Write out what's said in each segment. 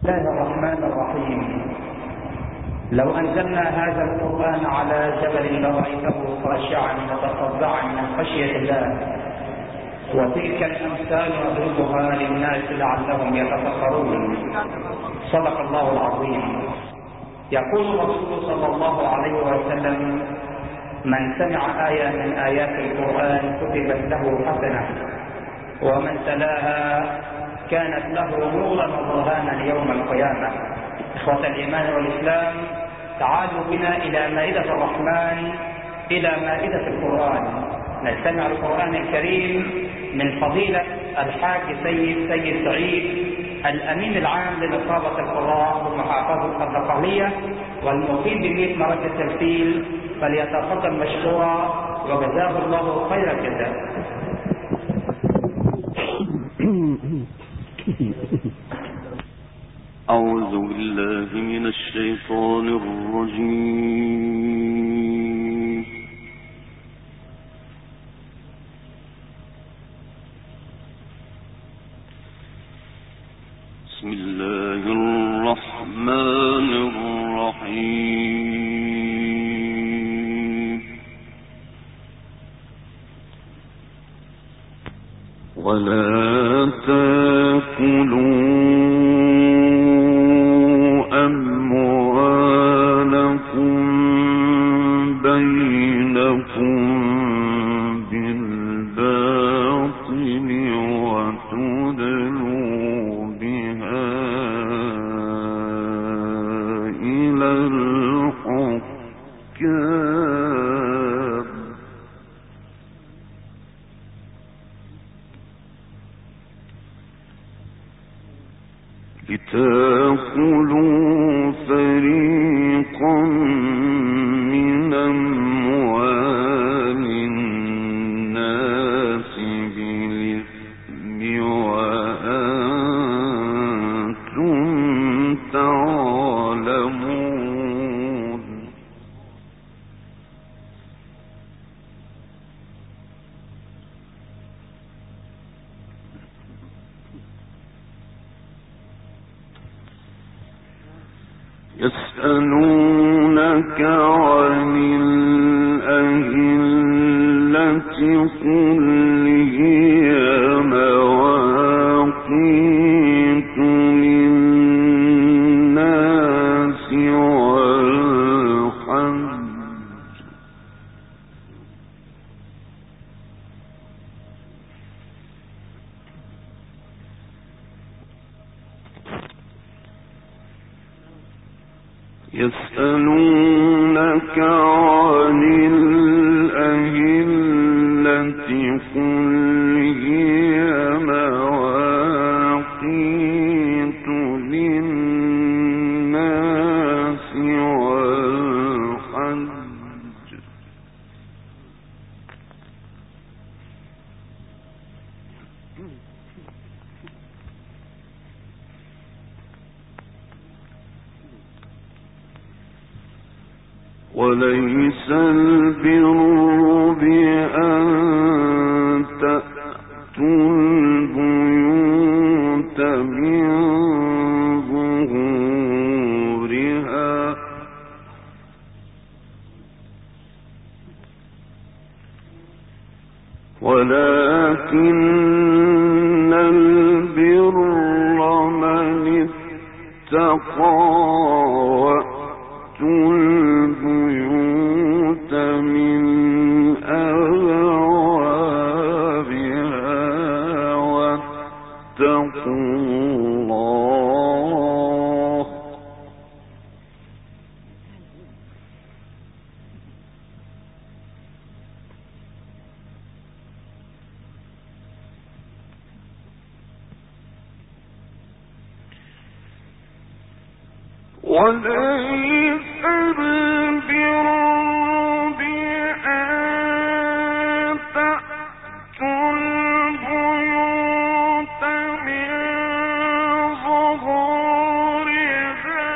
الله الرحمن الرحيم. لو أنزلنا هذا القرآن على جبل لرأيته خاشعا متصدعا من خشية الله. وتلك الأمثال نضربها للناس لعلهم يتفكرون. صدق الله العظيم. يقول الرسول صلى الله عليه وسلم: من سمع آية من آيات القرآن كتبت له حسنة، ومن تلاها كانت له نورا وبرهانا يوم القيامة. إخوة الإيمان والإسلام، تعالوا بنا إلى مائدة الرحمن، إلى مائدة القرآن، نستمع القرآن الكريم من فضيلة الحاج سيد سعيد، الأمين العام لنقابة القراء بمحافظة الدقهلية والمقيم ببيت مركز التمثيل، فليتفضل مشكورا وجزاه الله خير الجزاء. أعوذ بالله من الشيطان الرجيم. بسم الله الرحمن الرحيم. ولا تأكلوا لتأكلوا فريقا من أموال الناس بالإثم وأنتم تعلمون. يسألونك عن الأهلة قل هي مواقيت للناس والحج. يسألونك عن الأهلة قل هي مواقيت للناس والحج. وليس البر بأن تأتوا البيوت من ظهورها، ولكن البر من اتقى وأتوا البيوت من أبوابها واتقوا الله. وليس البر بأن تأتوا البيوت من ظهورها،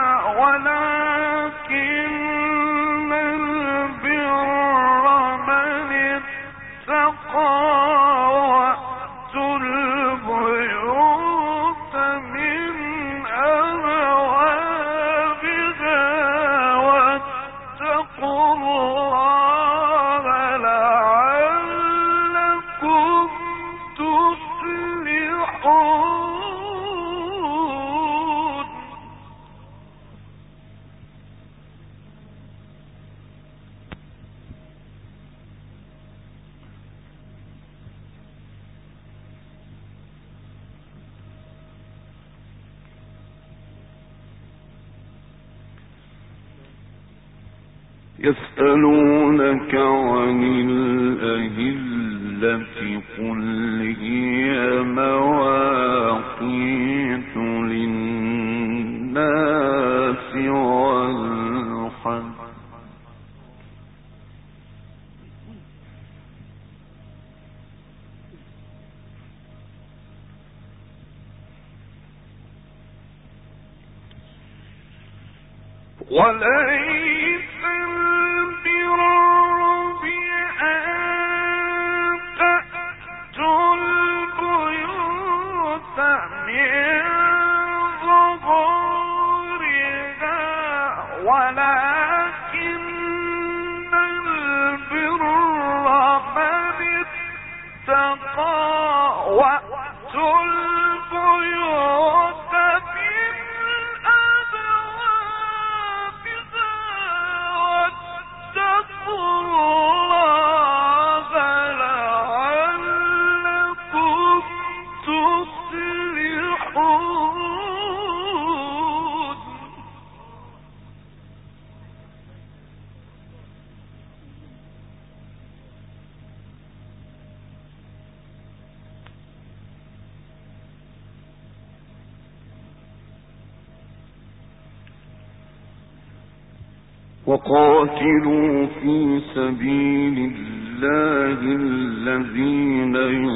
ولكن البر من اتقى وأتوا البيوت من أبوابها يسألونك عن الأهلة قل هي مواقيت للناس والحج وليس البر بأن تأتوا البيوت من ظهورها ولكن البر من اتقى وأتوا البيوت وقاتلوا في سبيل الله الذين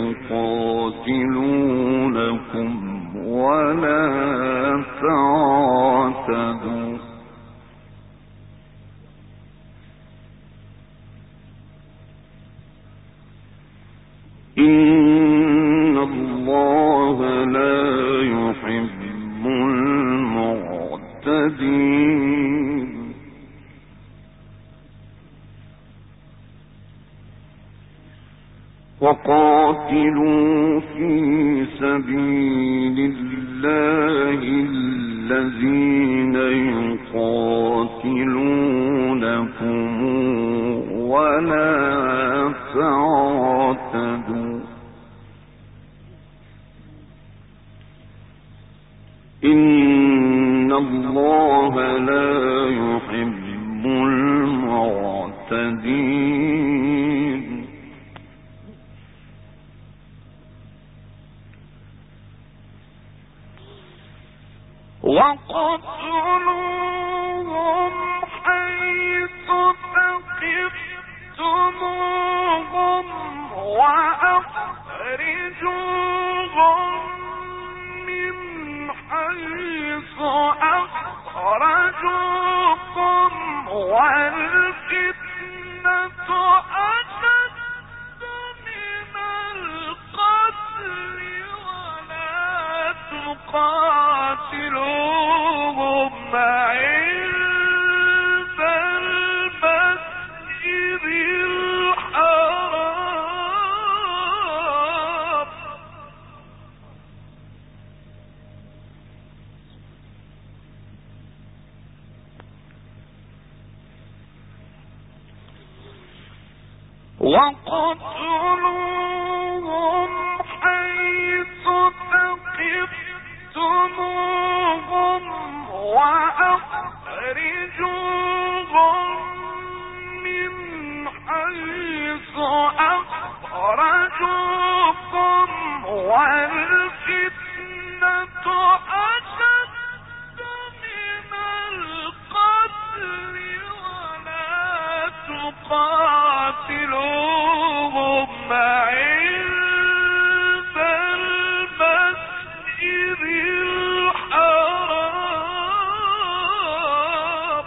يقاتلونكم ولا تعتدوا إن الله لا يحب المعتدين وقاتلوا في سبيل الله الذين يقاتلونكم ولا تعتدوا إن الله لا يحب المعتدين وقتلوهم حيث ثقفتموهم وأخرجوهم من حيث أخرجوكم والفتنة أشد من القتل ولا تقاتلوهم عند المسجد الحرام وقتلوهم حيث ثقفتموهم وأخرجوهم من حيث أخرجوكم والفتنة أشد من القتل ولا تقاتلوهم عند المسجد الحرام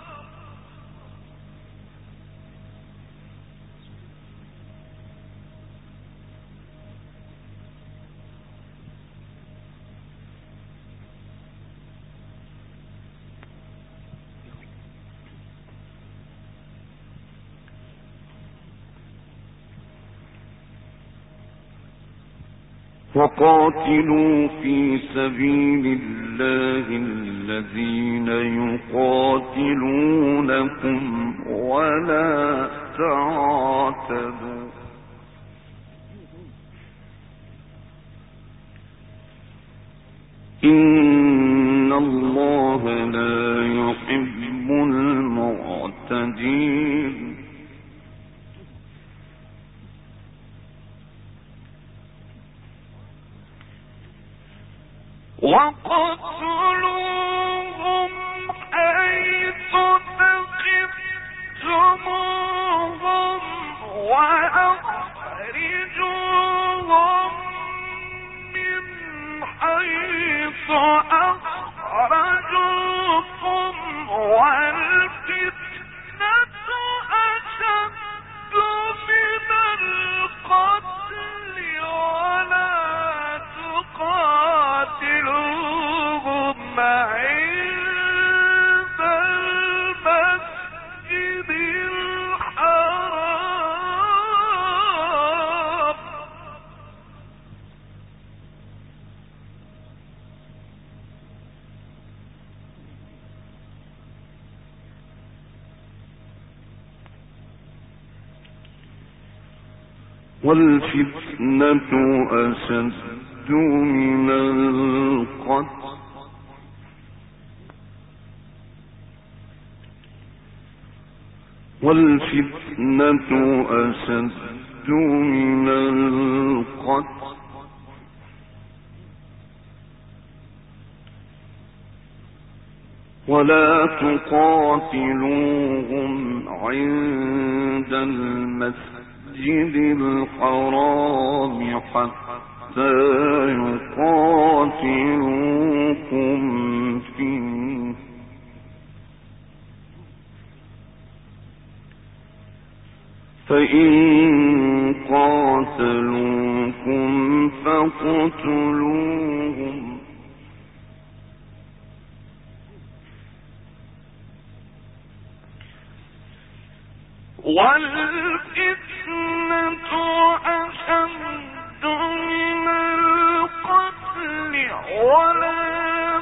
وقاتلوا في سبيل الله الذين يقاتلونكم ولا تعتدوا إن الله لا يحب المعتدين المدين وقتلوهم حيث ثقفتموهم وأخرجوهم من حيث أخرجوكم والفتنة أشد من القتل ولا تقاتلوهم عند المسجد الحرام والفتنة أشد من القتل والفتنة أشد من القتل ولا تقاتلوهم عند المسجد الحرام حتى يقاتلوكم فيه فإن قاتلوكم فاقتلوهم والفتنة أشد من القتل ولا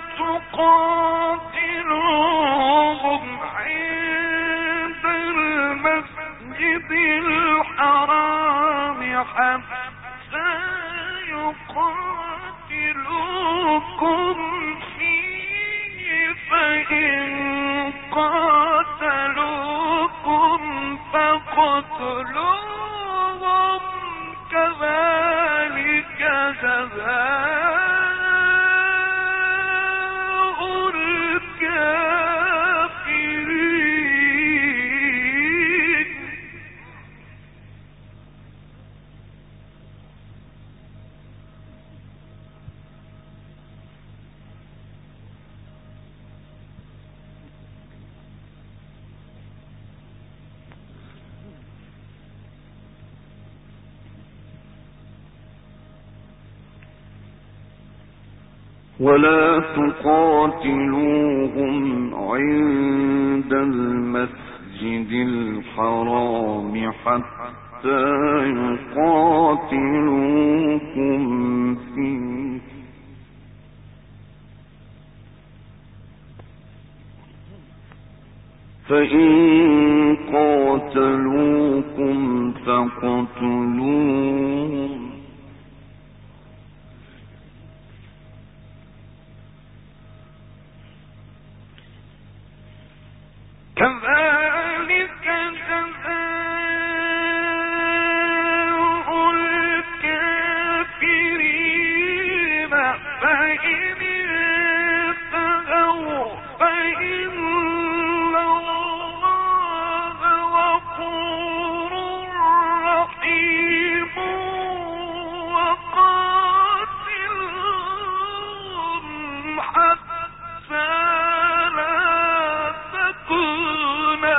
تقاتلوهم عند المسجد الحرام حتى يقاتلوكم فيه فإن قاتلوكم فاقتلوهم كذلك جزاء الكافرين ولا تقاتلوهم عند المسجد الحرام حتى يقاتلوكم فيه فإن قاتلوكم فاقتلوهم كذلك جزاء الكافرين فإن انتهوا فإن الله غفور رحيم وقاتلهم حتى لا تكون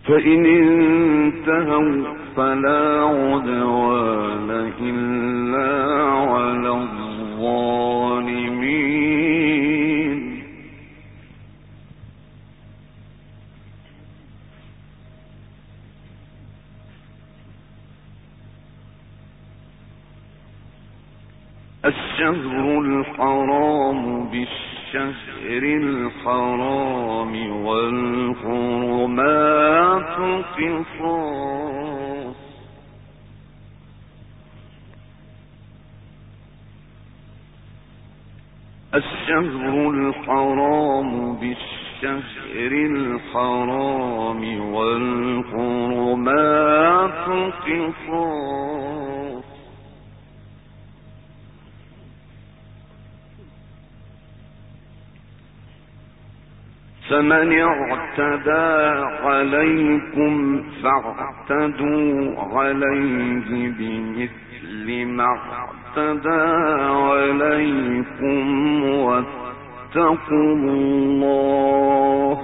فإن انتهوا فلا عدوان إلا على الظالمين. الشهر الحرام بالشهر الحرام والحرمات قصاص. الشهر الحرام بالشهر الحرام والحرمات قصاص. فمن اعتدى عليكم فاعتدوا عليه بمثل ما اعتدى عليكم واتقوا الله.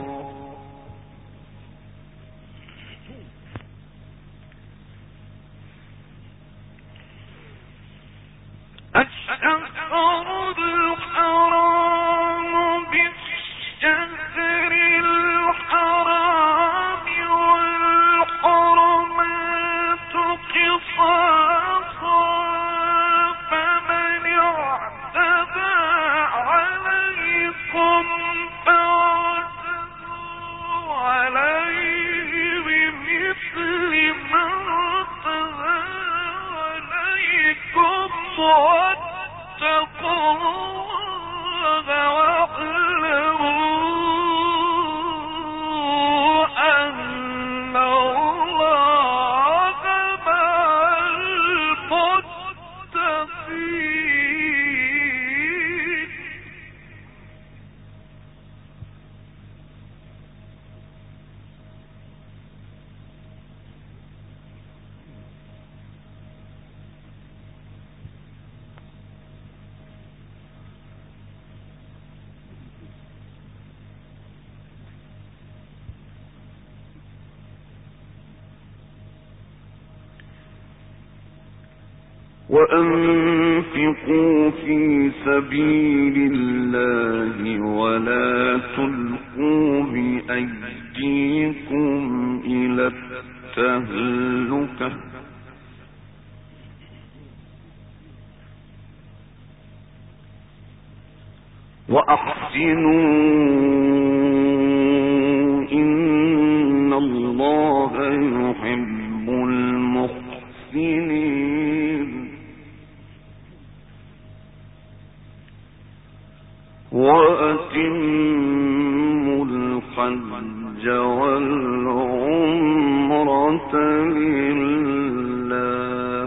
وأنفقوا في سبيل الله ولا تلقوا بأيديكم إلى التهلكة وأحسنوا إن الله يحب المحسنين. وأتموا الحج والعمرة لله.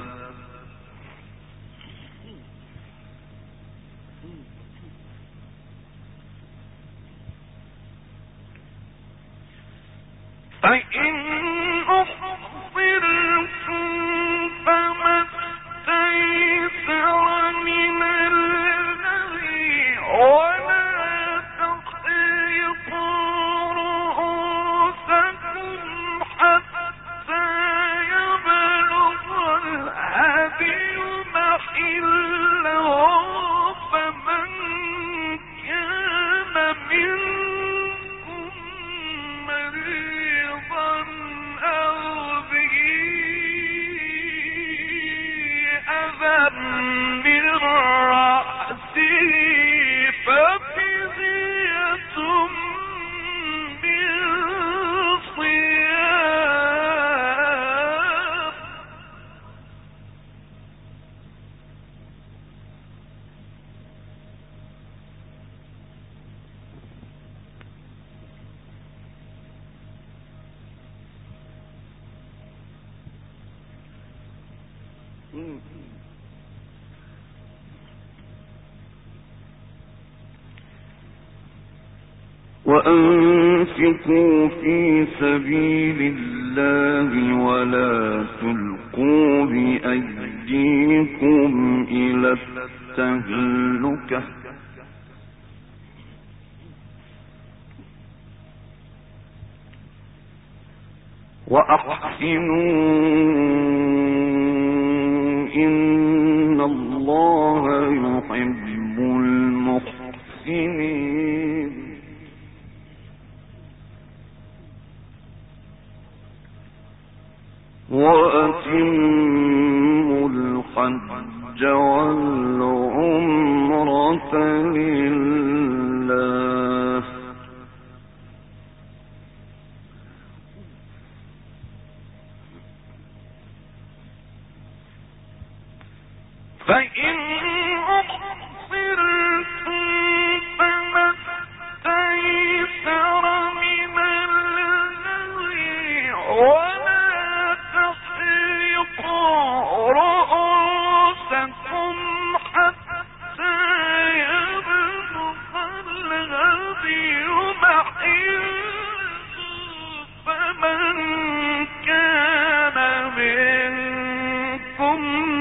فإن أحصرتم فما استيسر من الهدي ولا تحلقوا رؤوسكم حتى يبلغ الهدي محله. فمن كان منكم مريضا أو به أذى من رأسه ففدية من صيام. وأنفقوا في سبيل الله ولا تلقوا بأيديكم إلى التهلكة وأحسنوا إن الله يحب المحسنين وأتموا الحج والعمرة لله فإن أحصرتم فما استيسر من الهدي ولا تحلقوا رؤوسكم حتى يبلغ الهدي محله فمن كان منكم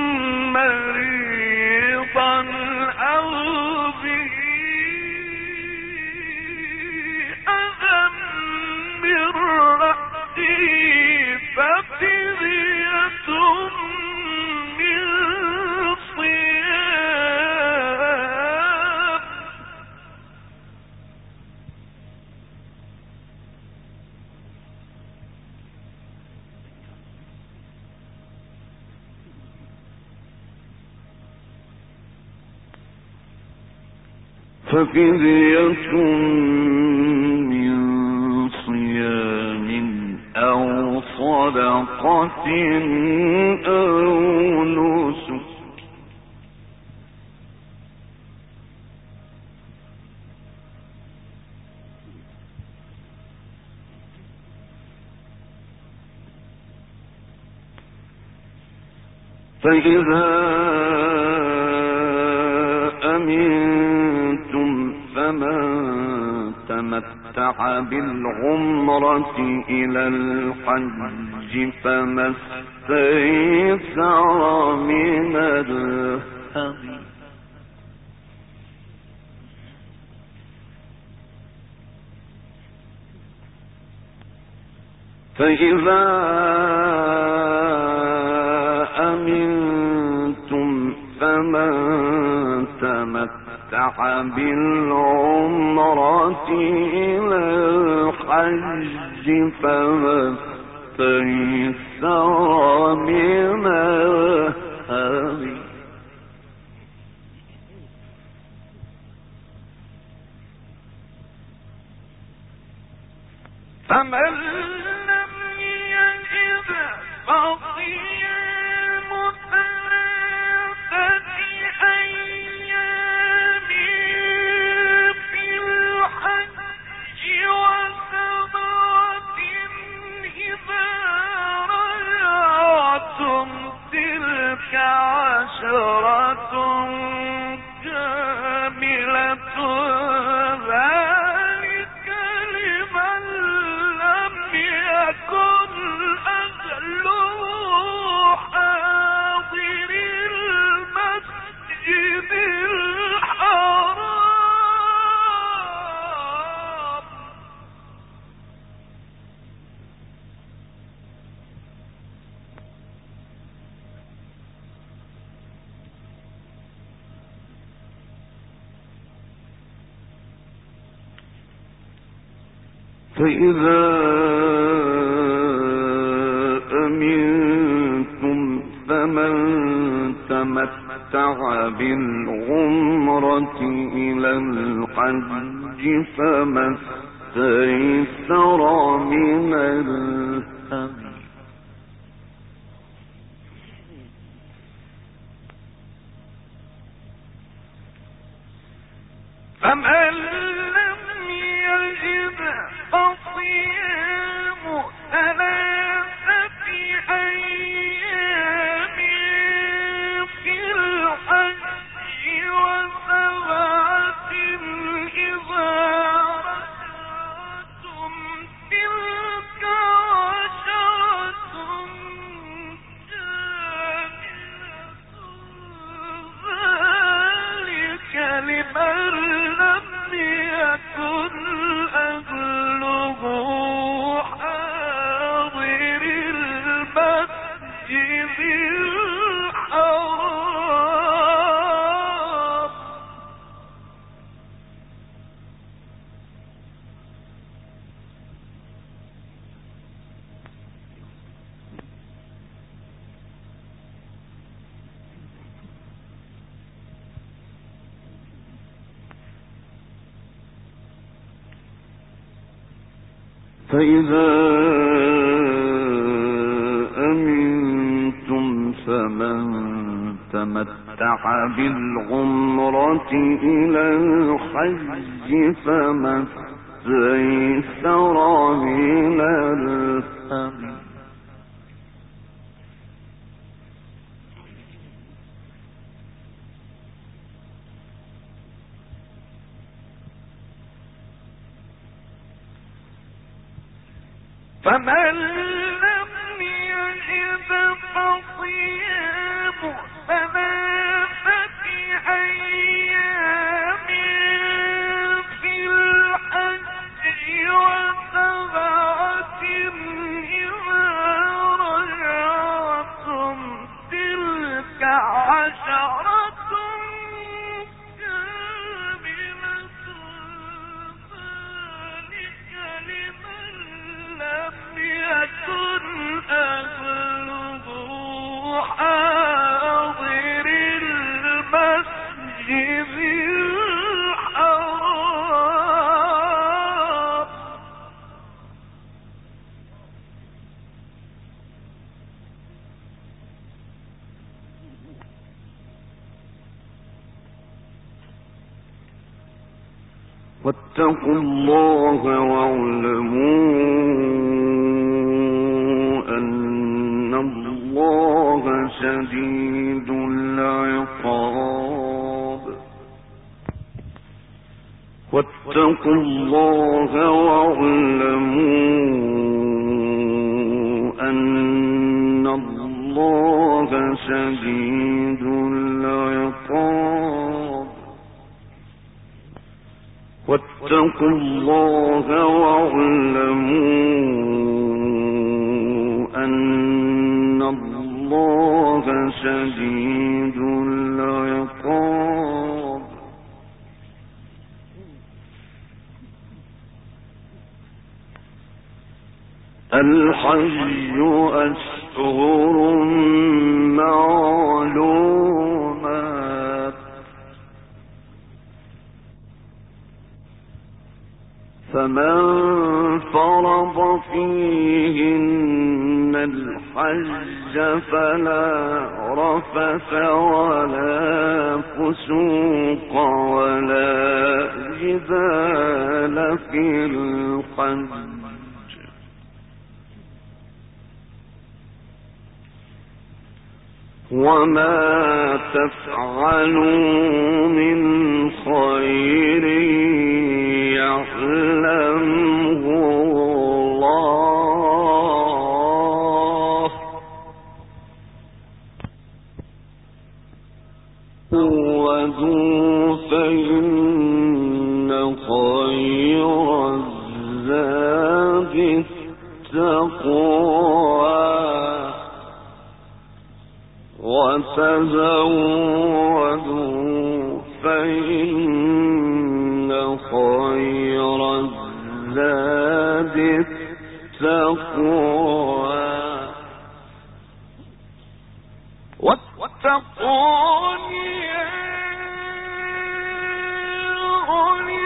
مريضا أو به أذى من رأسه ففدية من صيام ففدية من صيام أو صدقة أو نسك فإذا أمنتم فمن تمتع بالعمرة إلى الحج فما استيسر من الهدي فإذا أمنتم فمن تمتع بالعمرة إلى الحج فما استيسر من الهدي فمن لم يجد فصيام ثلاثة أيام في الحج وسبعة إذا رجعتم تلك عشرة كاملة ذلك لمن لم يكن أهله حاضر المسجد الحرام فإذا أمنتم فمن تمتع بالعمرة إلى الحج فما استيسر من الهدي فمن لم يجد فصيام ثلاثة أيام في الحج وسبعة إذا رجعتم تلك عشرة كاملة ذلك لمن لم يكن أهله ذي الحرام فإذا أمنتم فمن تمتع بالعمرة إلى الحج فما استيسر من الهدي فمن لم يجد فصيام ثلاثة أيام في الحج وسبعة إذا رجعتم تلك عشرة كاملة ذلك لمن لم يكن أهله حاضر المسجد الحرام واتقوا الله واعلموا أن الله شديد العقاب واتقوا الله واعلموا أن الله شديد العقاب واتقوا الله واعلموا أن الله شديد العقاب الحج أشهر معلومات فمن فرض فيهن الحج فلا رفث ولا فسوق ولا جدال في الحج وما تفعلوا من خير يعلمه الله وذو فإن خير الزاد التقوى وتزودوا فإن خير الزاد التقوى واتقون يا أولي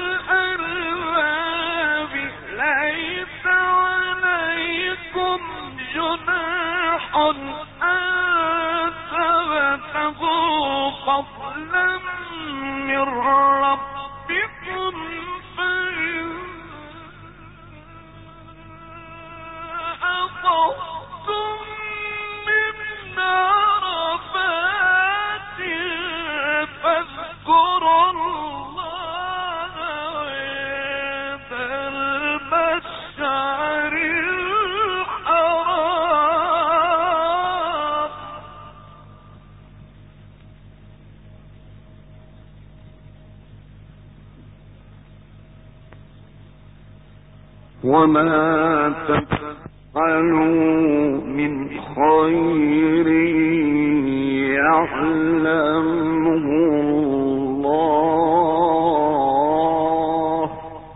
الألباب ليس عليكم جناح أن تبتغوا فضلا من ربكم فإن أفضتم من عرفات فاذكروا الله عند المشعر الحرام وما تفعلوا من خير خير يعلمه الله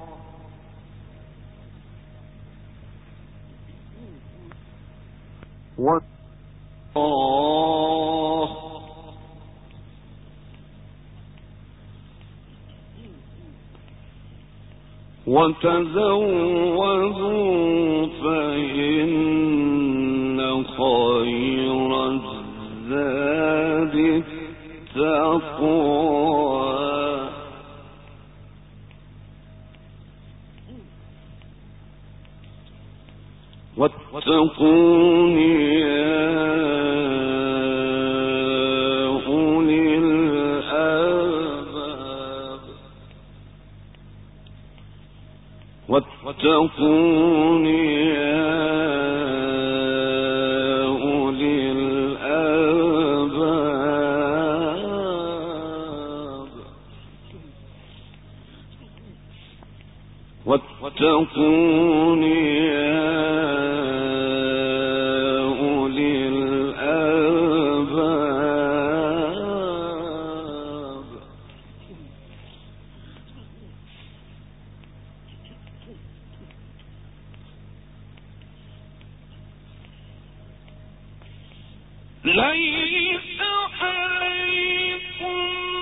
وتزودوا فإن خير الزاد التقوى واتقون يا أولي الألباب واتقون يا أولي الألباب واتقون يا أولي الألباب ليس عليكم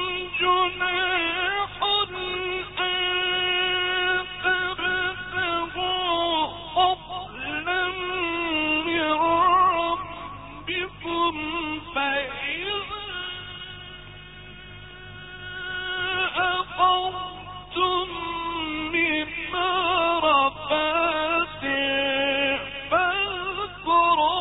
جناح أن تبتغوا فضلا من ربكم فإذا أفضتم من عرفات فاذكروا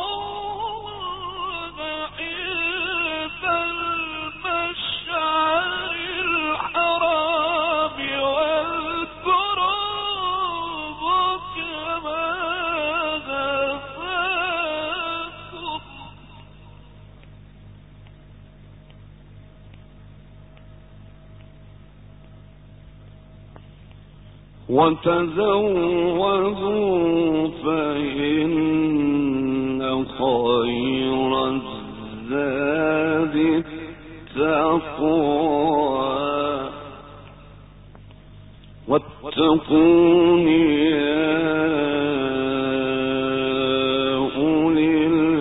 وتزودوا فإن خير الزاد التقوى واتقون يا أولي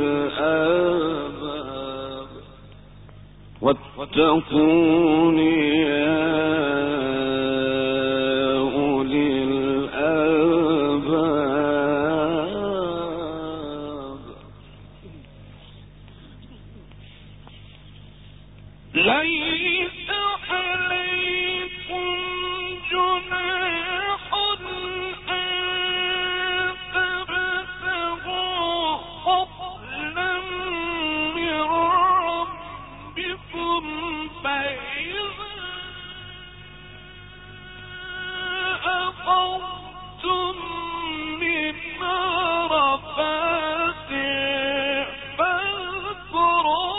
الألباب واتقون يا ليس عليكم جناح أن تبتغوا فضلا من ربكم فإذا أفضتم من عرفات فاذكروا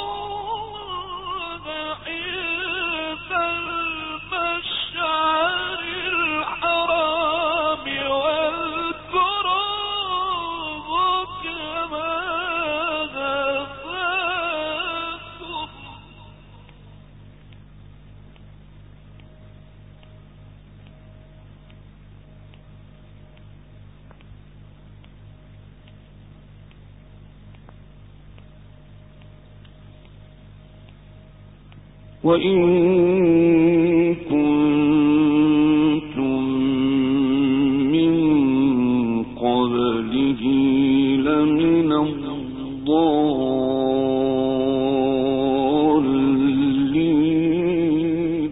وإن كنتم من قبله لمن الضالين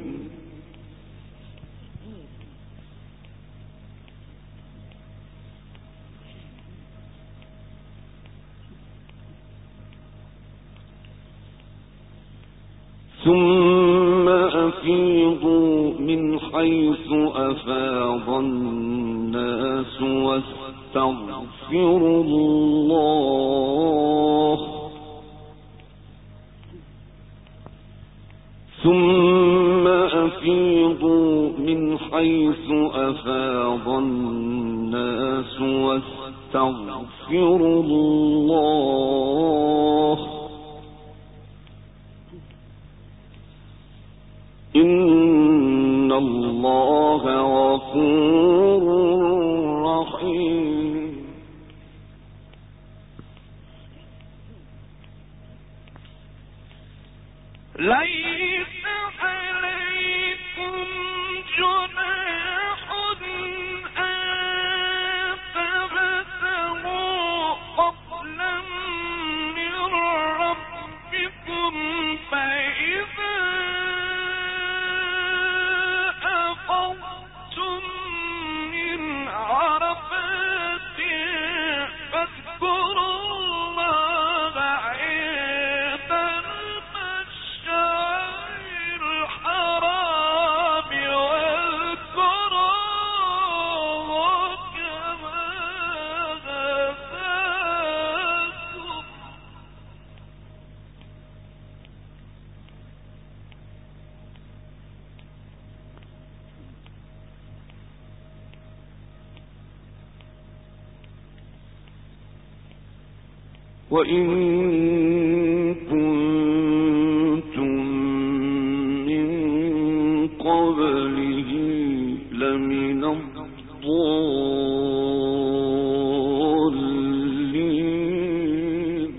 ثم أفيضوا من حيث أفاض الناس واستغفروا الله ثم أفيضوا من حيث أفاض الناس واستغفروا واستغفروا الله إن الله غفور رحيم ليس عليكم جناح أن تبتغوا فضلا من ربكم فإذا أفضتم من عرفات فاذكروا الله عند المشعر الحرام واذكروه كما هداكم وإن كنتم من قبله لمن الضالين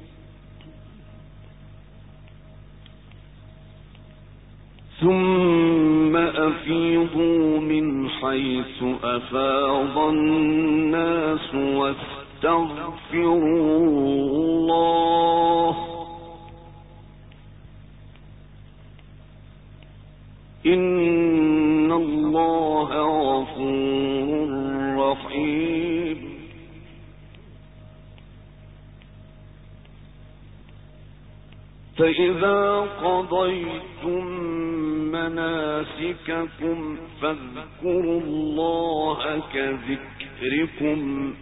ثم أفيضوا من حيث أفاض الناس واستغفروا الله إن الله غفور رحيم فإذا قضيتم مناسككم فاذكروا الله كذكركم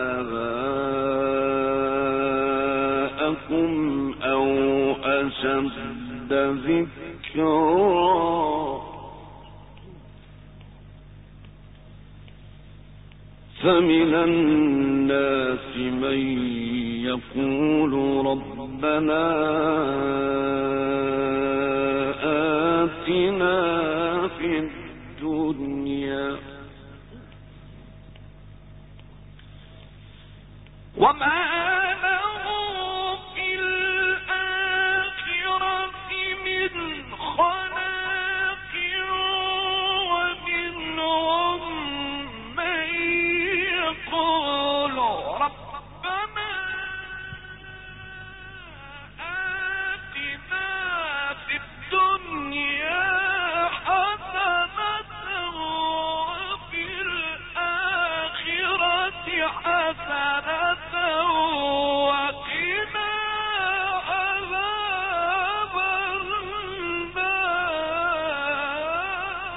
آباءكم أو أشد ذكرا فمن الناس من يقول ربنا آتنا في الدنيا وما له في الآخرة من خلاق ومنهم من يقول ربنا آتنا في الدنيا حسنة وفي الآخرة حسنة وقنا عذاب النار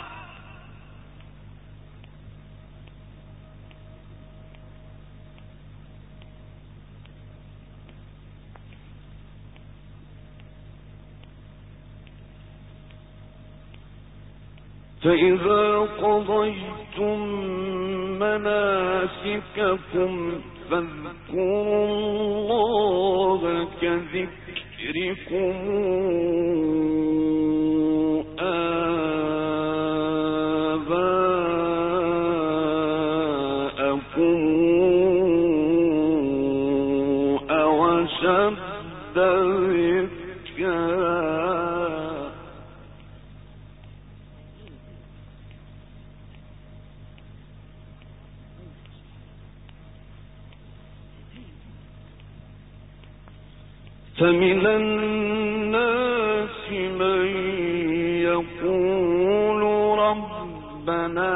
فإذا قضيتم مناسككم فاذكروا الله كذكركم آباءكم أو أشد ذكرا فمن الناس من يقول ربنا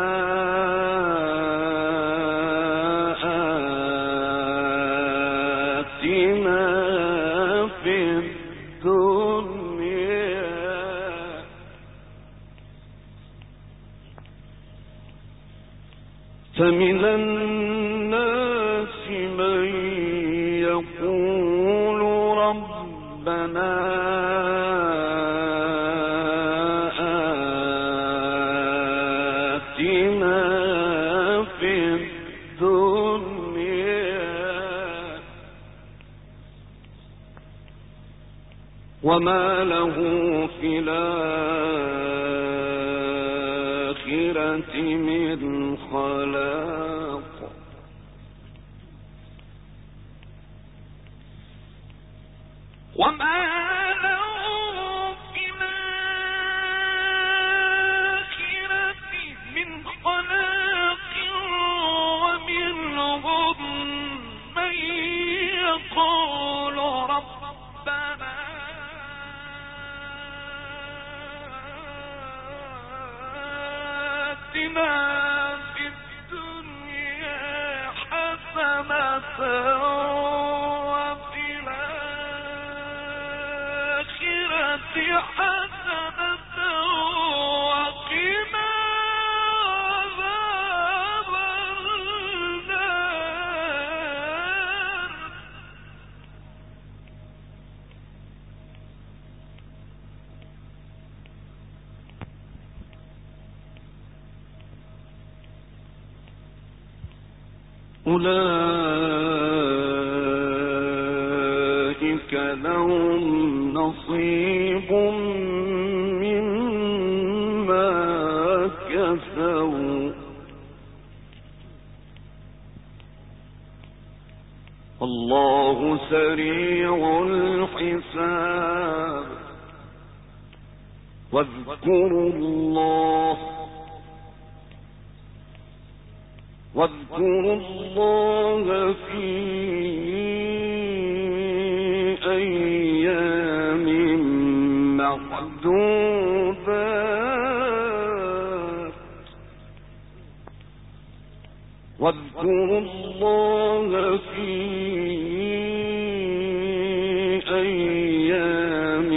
آتنا في الدنيا فمن الناس من يقول ربنا آتنا في الدنيا وما له في الآخرة من خلاق وما له في الآخرة من خلاق ومنهم من يقول ربنا آتنا في الدنيا حسنة وفي الآخرة حسنة وقنا عذاب النار. أولئك لهم نصيب مما كسبوا الله سريع الحساب. واذكروا الله في أيام معدودات. واذكروا الله في أيام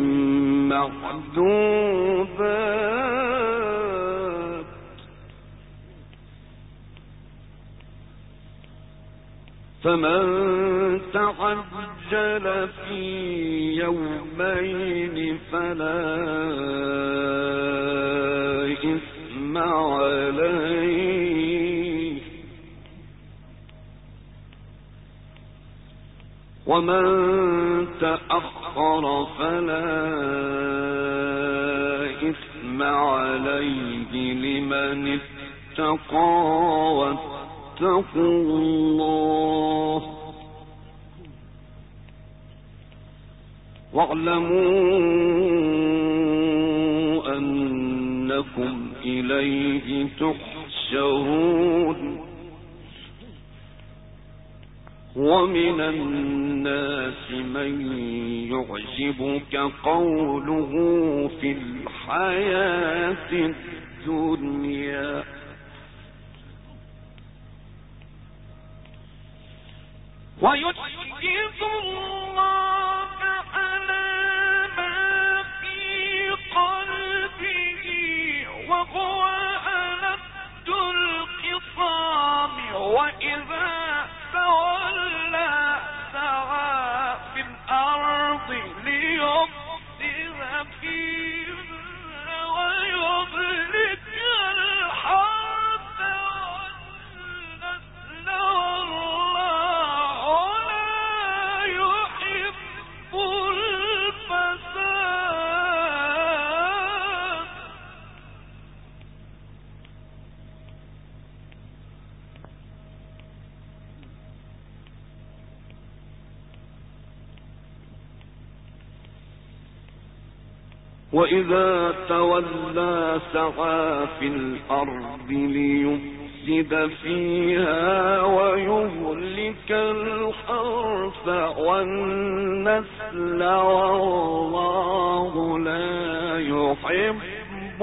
معدودات. فمن تعجل في يومين فلا إثم عليه ومن تأخر فلا إثم عليه لمن اتقى واتقوا الله واعلموا أنكم إليه تحشرون. ومن الناس من يعجبك قوله في الحياة الدنيا ويشهد الله على ما في قلبه وهو ألد الخصام وإذا تولى سعى في الأرض ليفسد فيها ويهلك الحرث والنسل والله لا يحب الفساد. وإذا تولى سعى في الأرض ليفسد فيها ويهلك الحرث والنسل والله لا يحب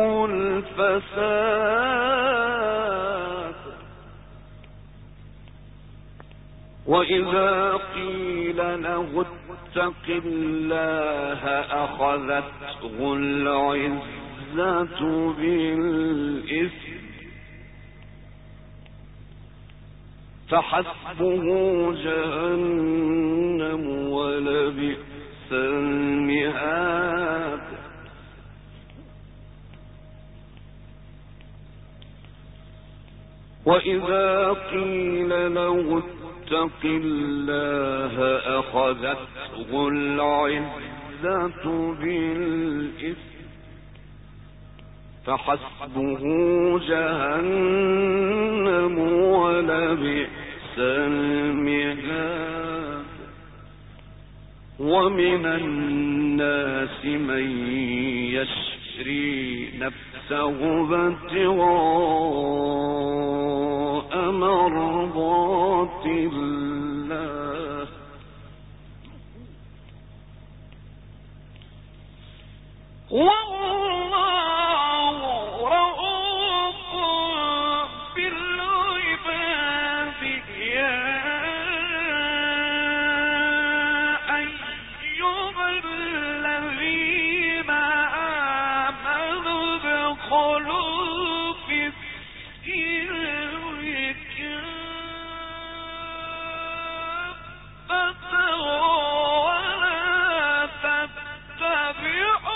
الفساد. وإذا قيل له اتق الله أخذته العزة بالإثم فحسبه جهنم ولبئس المهاد. وإذا قيل له اتق الله أخذته العزة العزة بالإثم فحسبه جهنم ولبئس المهاد ومن الناس من يشري نفسه ابتغاء مرضات الله والله رؤوف بالعباد يا أيها الذين آمنوا ادخلوا في السلم كافة ولا تتبعوا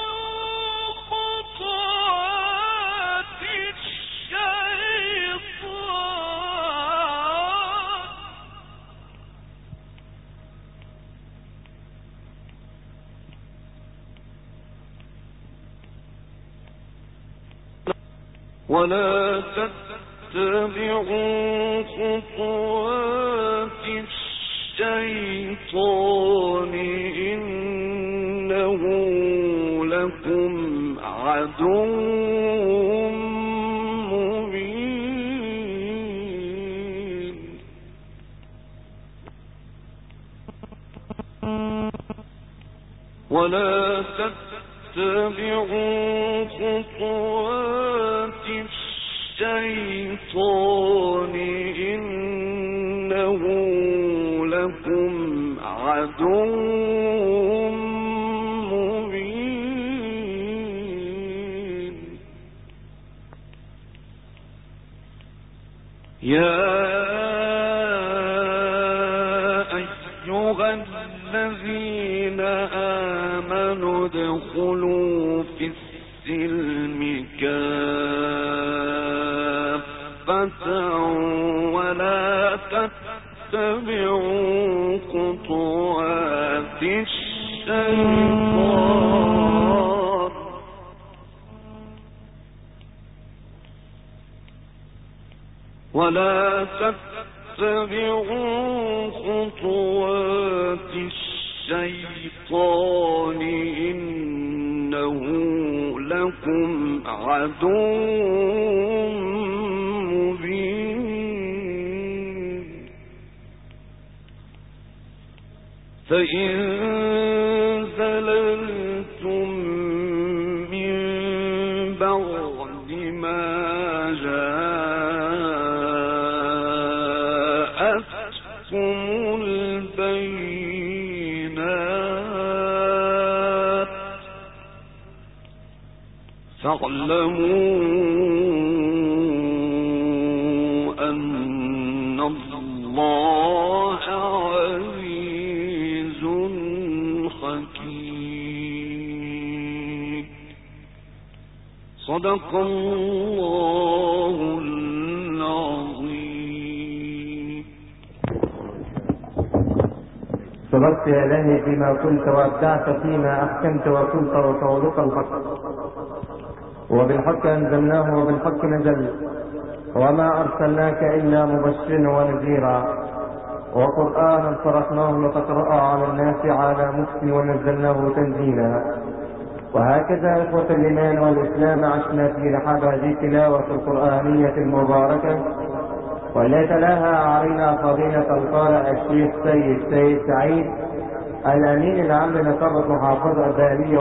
ولا تتبعوا خطوات الشيطان إنه لكم عدو مبين ولا تتبعوا خطوات الشيطان إنه لكم عدو مبين يا أيها الذين آمنوا ادخلوا في السلم كافة ولا تتبعوا خطوات الشيطان ولا تتبعوا خطوات الشيطان إنه لكم عدو مبين فإن زللتم من بعد ما جاءتكم البينات فاعلموا أن الله عزيز حكيم صدق الله العظيم. صدقت يا إلهي فيما كنت وأبدعت فيما أحكمت وكنت وقولك الحق وبالحق أنزلناه وبالحق نزل وما أرسلناك إلا مبشرا ونذيرا وقرآنا فرقناه لتقرأ على الناس على مكث ونزلناه تنزيلا. وهكذا إخوة الإيمان والإسلام عشنا في رحاب هذه التلاوة القرآنية المباركة والتي تلاها علينا فضيلة القارئ الشيخ سيد سعيد الأمين العام لنقابة محافظة الدائرية